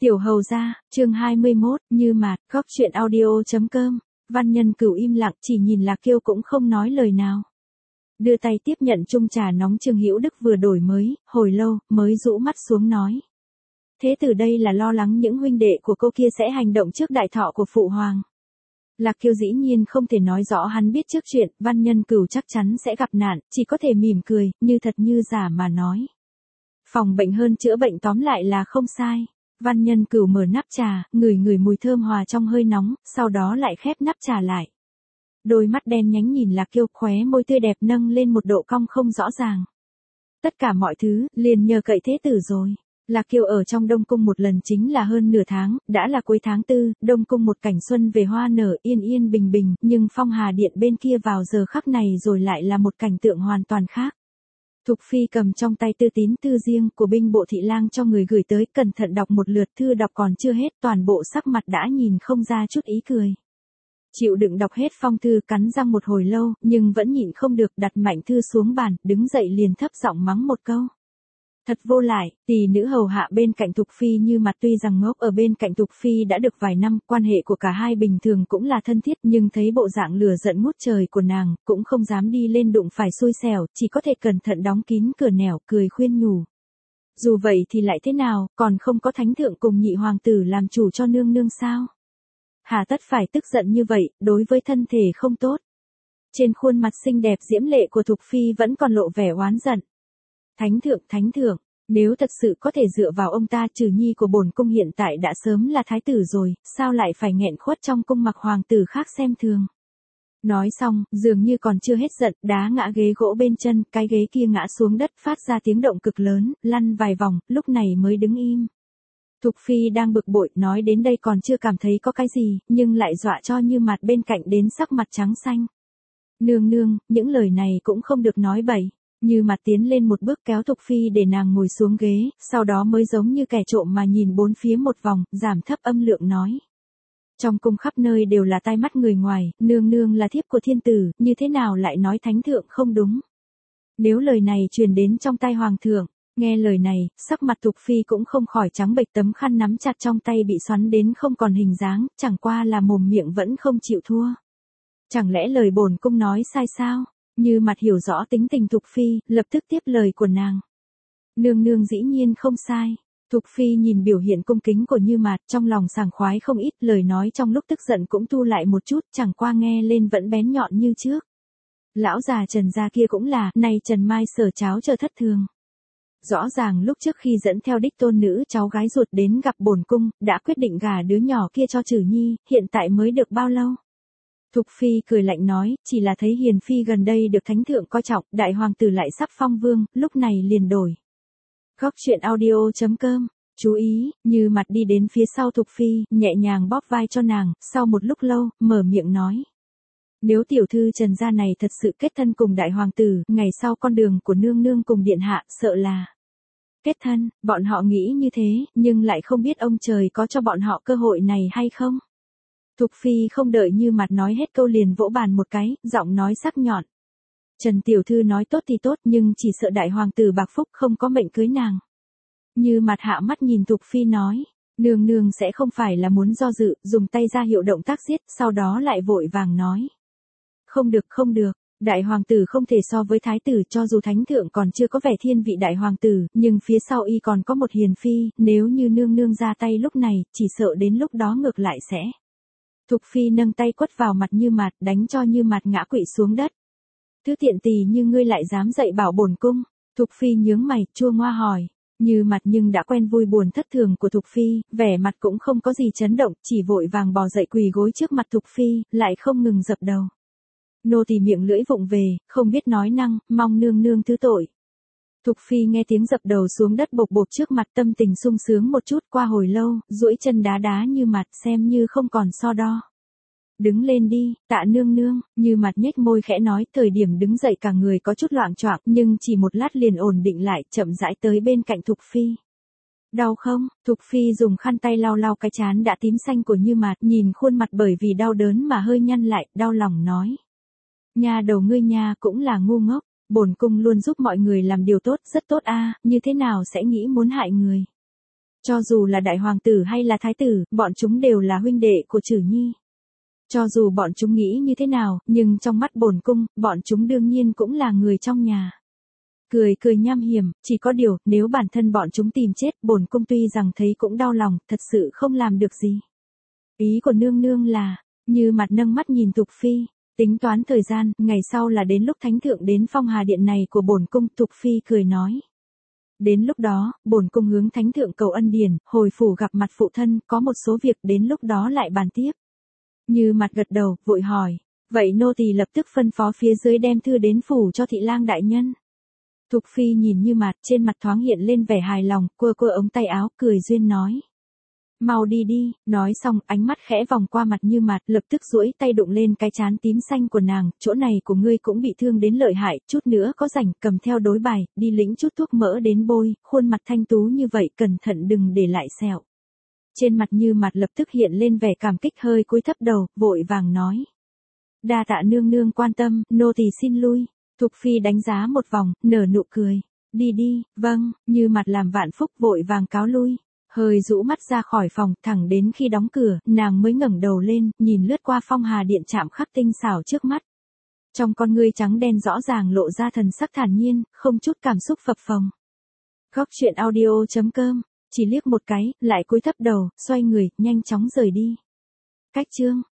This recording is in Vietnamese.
Tiểu hầu gia, chương 21, Như Mạt, Góc Chuyện Audio.com. Văn Nhân Cửu im lặng, chỉ nhìn Lạc Kiêu cũng không nói lời nào. Đưa tay tiếp nhận chung trà nóng Trương Hữu Đức vừa đổi mới, hồi lâu, mới rũ mắt xuống nói. Thế từ đây là lo lắng những huynh đệ của cô kia sẽ hành động trước đại thọ của Phụ Hoàng. Lạc Kiêu dĩ nhiên không thể nói rõ hắn biết trước chuyện, Văn Nhân Cửu chắc chắn sẽ gặp nạn, chỉ có thể mỉm cười, như thật như giả mà nói. Phòng bệnh hơn chữa bệnh tóm lại là không sai. Văn Nhân Cửu mở nắp trà, ngửi mùi thơm hòa trong hơi nóng, sau đó lại khép nắp trà lại. Đôi mắt đen nhánh nhìn Lạc Kiêu, khóe môi tươi đẹp nâng lên một độ cong không rõ ràng. Tất cả mọi thứ, liền nhờ cậy thế tử rồi. Lạc Kiêu ở trong Đông Cung một lần chính là hơn nửa tháng, đã là cuối tháng 4, Đông Cung một cảnh xuân về hoa nở yên yên bình bình, nhưng Phong Hà Điện bên kia vào giờ khắc này rồi lại là một cảnh tượng hoàn toàn khác. Thục Phi cầm trong tay thư tín thư riêng của binh bộ thị lang cho người gửi tới, cẩn thận đọc một lượt, thư đọc còn chưa hết, toàn bộ sắc mặt đã nhìn không ra chút ý cười. Chịu đựng đọc hết phong thư, cắn răng một hồi lâu, nhưng vẫn nhịn không được, đặt mạnh thư xuống bàn, đứng dậy liền thấp giọng mắng một câu. Thật vô lại, tỷ nữ hầu hạ bên cạnh Thục Phi Như Mạt tuy rằng ngốc ở bên cạnh Thục Phi đã được vài năm, quan hệ của cả hai bình thường cũng là thân thiết, nhưng thấy bộ dạng lửa giận ngút trời của nàng, cũng không dám đi lên đụng phải xui xẻo, chỉ có thể cẩn thận đóng kín cửa nẻo, cười khuyên nhủ. Dù vậy thì lại thế nào, còn không có thánh thượng cùng nhị hoàng tử làm chủ cho nương nương sao? Hà tất phải tức giận như vậy, đối với thân thể không tốt. Trên khuôn mặt xinh đẹp diễm lệ của Thục Phi vẫn còn lộ vẻ oán giận. Thánh thượng, nếu thật sự có thể dựa vào ông ta, Trừ Nhi của bổn cung hiện tại đã sớm là thái tử rồi, sao lại phải nghẹn khuất trong cung mặc hoàng tử khác xem thường. Nói xong, dường như còn chưa hết giận, đá ngã ghế gỗ bên chân, cái ghế kia ngã xuống đất phát ra tiếng động cực lớn, lăn vài vòng, lúc này mới đứng im. Thục Phi đang bực bội, nói đến đây còn chưa cảm thấy có cái gì, nhưng lại dọa cho Như Mạt bên cạnh đến sắc mặt trắng xanh. Nương, những lời này cũng không được nói bậy. Như Mạt tiến lên một bước kéo Thục Phi để nàng ngồi xuống ghế, sau đó mới giống như kẻ trộm mà nhìn bốn phía một vòng, giảm thấp âm lượng nói. Trong cung khắp nơi đều là tai mắt người ngoài, nương là thiếp của thiên tử, như thế nào lại nói thánh thượng không đúng. Nếu lời này truyền đến trong tai hoàng thượng, nghe lời này, sắc mặt Thục Phi cũng không khỏi trắng bệch, tấm khăn nắm chặt trong tay bị xoắn đến không còn hình dáng, chẳng qua là mồm miệng vẫn không chịu thua. Chẳng lẽ lời bổn cung nói sai sao? Như Mạt hiểu rõ tính tình Thục Phi, lập tức tiếp lời của nàng. Nương dĩ nhiên không sai. Thục Phi nhìn biểu hiện cung kính của Như Mạt, trong lòng sảng khoái không ít, lời nói trong lúc tức giận cũng thu lại một chút, chẳng qua nghe lên vẫn bén nhọn như trước. Lão già Trần gia kia cũng là, này Trần Mai Sở cháu chờ thất thường. Rõ ràng lúc trước khi dẫn theo đích tôn nữ cháu gái ruột đến gặp bổn cung, đã quyết định gả đứa nhỏ kia cho Trừ Nhi, hiện tại mới được bao lâu? Thục Phi cười lạnh nói, chỉ là thấy Hiền Phi gần đây được thánh thượng coi trọng, đại hoàng tử lại sắp phong vương, lúc này liền đổi. Góc Chuyện Audio.com. Chú ý, Như Mạt đi đến phía sau Thục Phi, nhẹ nhàng bóp vai cho nàng, sau một lúc lâu, mở miệng nói. Nếu tiểu thư Trần gia này thật sự kết thân cùng đại hoàng tử, ngày sau con đường của nương cùng điện hạ, sợ là kết thân, bọn họ nghĩ như thế, nhưng lại không biết ông trời có cho bọn họ cơ hội này hay không. Thục Phi không đợi Như Mạt nói hết câu liền vỗ bàn một cái, giọng nói sắc nhọn. Trần tiểu thư nói tốt thì tốt, nhưng chỉ sợ đại hoàng tử bạc phúc không có mệnh cưới nàng. Như Mạt hạ mắt nhìn Thục Phi nói, nương sẽ không phải là muốn do dự, dùng tay ra hiệu động tác giết, sau đó lại vội vàng nói. Không được, đại hoàng tử không thể so với thái tử, cho dù thánh thượng còn chưa có vẻ thiên vị đại hoàng tử, nhưng phía sau y còn có một hiền phi, nếu như nương ra tay lúc này, chỉ sợ đến lúc đó ngược lại sẽ. Thục Phi nâng tay quất vào mặt Như Mạt, đánh cho Như Mạt ngã quỵ xuống đất. Thứ tiện tỳ như ngươi lại dám dạy bảo bổn cung. Thục Phi nhướng mày, chua ngoa hỏi. Như Mạt nhưng đã quen vui buồn thất thường của Thục Phi, vẻ mặt cũng không có gì chấn động, chỉ vội vàng bò dậy quỳ gối trước mặt Thục Phi, lại không ngừng dập đầu. Nô tỳ miệng lưỡi vụng về, không biết nói năng, mong nương thứ tội. Thục Phi nghe tiếng dập đầu xuống đất bộc bộc trước mặt, tâm tình sung sướng một chút, qua hồi lâu, duỗi chân đá Như Mạt, xem như không còn so đo. Đứng lên đi, tạ nương, Như Mạt nhếch môi khẽ nói, thời điểm đứng dậy cả người có chút loạng choạng, nhưng chỉ một lát liền ổn định lại, chậm rãi tới bên cạnh Thục Phi. Đau không? Thục Phi dùng khăn tay lau cái trán đã tím xanh của Như Mạt, nhìn khuôn mặt bởi vì đau đớn mà hơi nhăn lại, đau lòng nói. Nhà đầu ngươi nha cũng là ngu ngốc. Bổn cung luôn giúp mọi người làm điều tốt, rất tốt a, như thế nào sẽ nghĩ muốn hại người. Cho dù là đại hoàng tử hay là thái tử, bọn chúng đều là huynh đệ của Trử Nhi. Cho dù bọn chúng nghĩ như thế nào, nhưng trong mắt bổn cung, bọn chúng đương nhiên cũng là người trong nhà. Cười cười nham hiểm, chỉ có điều, nếu bản thân bọn chúng tìm chết, bổn cung tuy rằng thấy cũng đau lòng, thật sự không làm được gì. Ý của nương nương là, Như Mặt nâng mắt nhìn Thục Phi, tính toán thời gian, ngày sau là đến lúc thánh thượng đến phong hà điện này của bổn cung. Thục Phi cười nói. Đến lúc đó, bổn cung hướng thánh thượng cầu ân điển, hồi phủ gặp mặt phụ thân, có một số việc đến lúc đó lại bàn tiếp. Như Mặt gật đầu, vội hỏi, vậy nô tỳ lập tức phân phó phía dưới đem thư đến phủ cho thị lang đại nhân. Thục Phi nhìn Như Mặt, trên mặt thoáng hiện lên vẻ hài lòng, quơ quơ ống tay áo, cười duyên nói. Mau đi đi, nói xong, ánh mắt khẽ vòng qua mặt Như Mặt, lập tức duỗi tay đụng lên cái trán tím xanh của nàng, chỗ này của ngươi cũng bị thương đến lợi hại, chút nữa có rảnh, cầm theo đối bài, đi lĩnh chút thuốc mỡ đến bôi, khuôn mặt thanh tú như vậy, cẩn thận đừng để lại sẹo. Trên mặt Như Mặt lập tức hiện lên vẻ cảm kích, hơi cúi thấp đầu, vội vàng nói. Đa tạ nương nương quan tâm, nô tỳ xin lui. Thục Phi đánh giá một vòng, nở nụ cười. Đi đi, vâng, Như Mặt làm vạn phúc, vội vàng cáo lui. Hơi rũ mắt ra khỏi phòng, thẳng đến khi đóng cửa, nàng mới ngẩng đầu lên, nhìn lướt qua phong hà điện chạm khắc tinh xảo trước mắt. Trong con ngươi trắng đen rõ ràng lộ ra thần sắc thản nhiên, không chút cảm xúc phập phồng. Góc truyện audio.com, chỉ liếc một cái, lại cúi thấp đầu, xoay người, nhanh chóng rời đi. Cách chương